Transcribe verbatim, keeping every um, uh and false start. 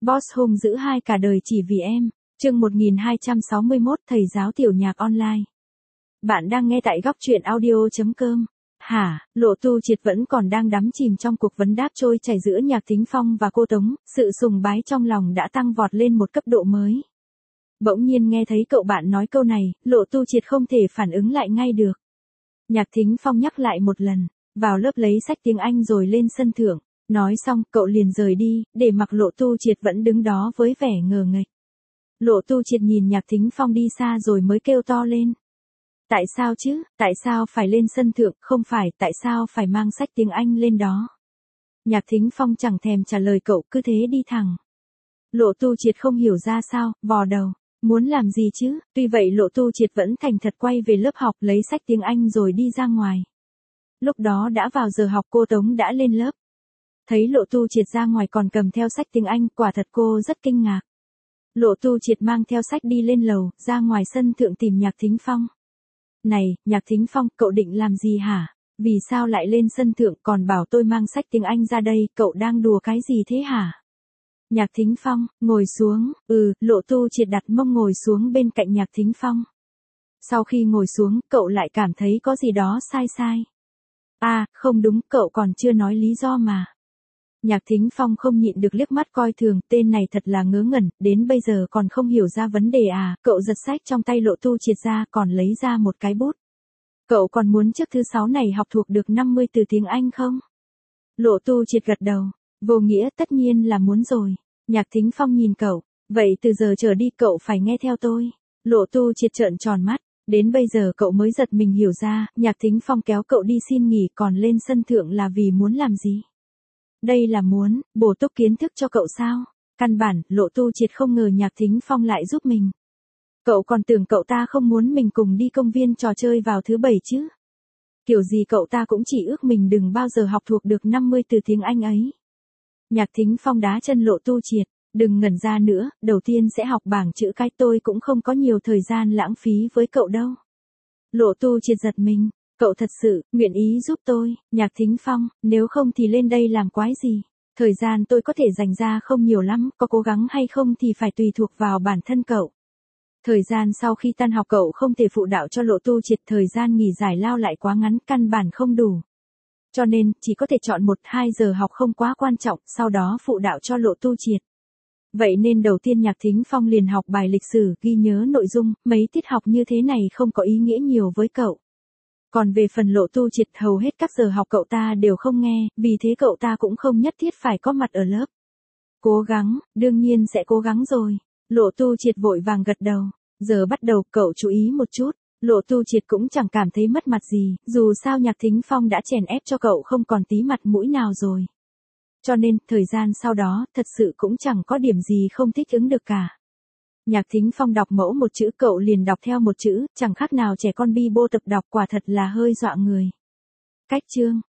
Boss hung dữ hai cả đời chỉ vì em. Chương một nghìn hai trăm sáu mươi mốt Thầy giáo tiểu nhạc online. Bạn đang nghe tại góc truyện audio chấm com. Hả, Lộ Tu Triệt vẫn còn đang đắm chìm trong cuộc vấn đáp trôi chảy giữa Nhạc Thính Phong và cô Tống, sự sùng bái trong lòng đã tăng vọt lên một cấp độ mới. Bỗng nhiên nghe thấy cậu bạn nói câu này, Lộ Tu Triệt không thể phản ứng lại ngay được. Nhạc Thính Phong nhắc lại một lần, vào lớp lấy sách tiếng Anh rồi lên sân thượng. Nói xong, cậu liền rời đi, để mặc Lộ Tu Triệt vẫn đứng đó với vẻ ngờ nghệch. Lộ Tu Triệt nhìn Nhạc Thính Phong đi xa rồi mới kêu to lên. Tại sao chứ, tại sao phải lên sân thượng, không phải, tại sao phải mang sách tiếng Anh lên đó? Nhạc Thính Phong chẳng thèm trả lời cậu, cứ thế đi thẳng. Lộ Tu Triệt không hiểu ra sao, vò đầu, muốn làm gì chứ, tuy vậy Lộ Tu Triệt vẫn thành thật quay về lớp học lấy sách tiếng Anh rồi đi ra ngoài. Lúc đó đã vào giờ học, cô Tống đã lên lớp. Thấy Lộ Tu Triệt ra ngoài còn cầm theo sách tiếng Anh, quả thật cô rất kinh ngạc. Lộ Tu Triệt mang theo sách đi lên lầu, ra ngoài sân thượng tìm Nhạc Thính Phong. Này, Nhạc Thính Phong, cậu định làm gì hả? Vì sao lại lên sân thượng còn bảo tôi mang sách tiếng Anh ra đây, cậu đang đùa cái gì thế hả? Nhạc Thính Phong, ngồi xuống, ừ, Lộ Tu Triệt đặt mông ngồi xuống bên cạnh Nhạc Thính Phong. Sau khi ngồi xuống, cậu lại cảm thấy có gì đó sai sai. À, không đúng, cậu còn chưa nói lý do mà. Nhạc Thính Phong không nhịn được liếc mắt coi thường, tên này thật là ngớ ngẩn, đến bây giờ còn không hiểu ra vấn đề à, cậu giật sách trong tay Lộ Tu Triệt ra còn lấy ra một cái bút. Cậu còn muốn trước thứ sáu này học thuộc được năm mươi từ tiếng Anh không? Lộ Tu Triệt gật đầu, vô nghĩa tất nhiên là muốn rồi. Nhạc Thính Phong nhìn cậu, vậy từ giờ trở đi cậu phải nghe theo tôi. Lộ Tu Triệt trợn tròn mắt, đến bây giờ cậu mới giật mình hiểu ra, Nhạc Thính Phong kéo cậu đi xin nghỉ còn lên sân thượng là vì muốn làm gì? Đây là muốn bổ túc kiến thức cho cậu sao? Căn bản, Lộ Tu Triệt không ngờ Nhạc Thính Phong lại giúp mình. Cậu còn tưởng cậu ta không muốn mình cùng đi công viên trò chơi vào thứ bảy chứ? Kiểu gì cậu ta cũng chỉ ước mình đừng bao giờ học thuộc được năm mươi từ tiếng Anh ấy. Nhạc Thính Phong đá chân Lộ Tu Triệt, đừng ngẩn ra nữa, đầu tiên sẽ học bảng chữ cái, tôi cũng không có nhiều thời gian lãng phí với cậu đâu. Lộ Tu Triệt giật mình. Cậu thật sự, nguyện ý giúp tôi, Nhạc Thính Phong, nếu không thì lên đây làm quái gì? Thời gian tôi có thể dành ra không nhiều lắm, có cố gắng hay không thì phải tùy thuộc vào bản thân cậu. Thời gian sau khi tan học cậu không thể phụ đạo cho Lộ Tu Triệt, thời gian nghỉ giải lao lại quá ngắn, căn bản không đủ. Cho nên, chỉ có thể chọn một hai giờ học không quá quan trọng, sau đó phụ đạo cho Lộ Tu Triệt. Vậy nên đầu tiên Nhạc Thính Phong liền học bài lịch sử, ghi nhớ nội dung, mấy tiết học như thế này không có ý nghĩa nhiều với cậu. Còn về phần Lộ Tu Triệt, hầu hết các giờ học cậu ta đều không nghe, vì thế cậu ta cũng không nhất thiết phải có mặt ở lớp. Cố gắng, đương nhiên sẽ cố gắng rồi. Lộ Tu Triệt vội vàng gật đầu. Giờ bắt đầu cậu chú ý một chút. Lộ Tu Triệt cũng chẳng cảm thấy mất mặt gì, dù sao Nhạc Thính Phong đã chèn ép cho cậu không còn tí mặt mũi nào rồi. Cho nên, thời gian sau đó, thật sự cũng chẳng có điểm gì không thích ứng được cả. Nhạc Thính Phong đọc mẫu một chữ cậu liền đọc theo một chữ, chẳng khác nào trẻ con bi bô tập đọc, quả thật là hơi dọa người. Cách chương,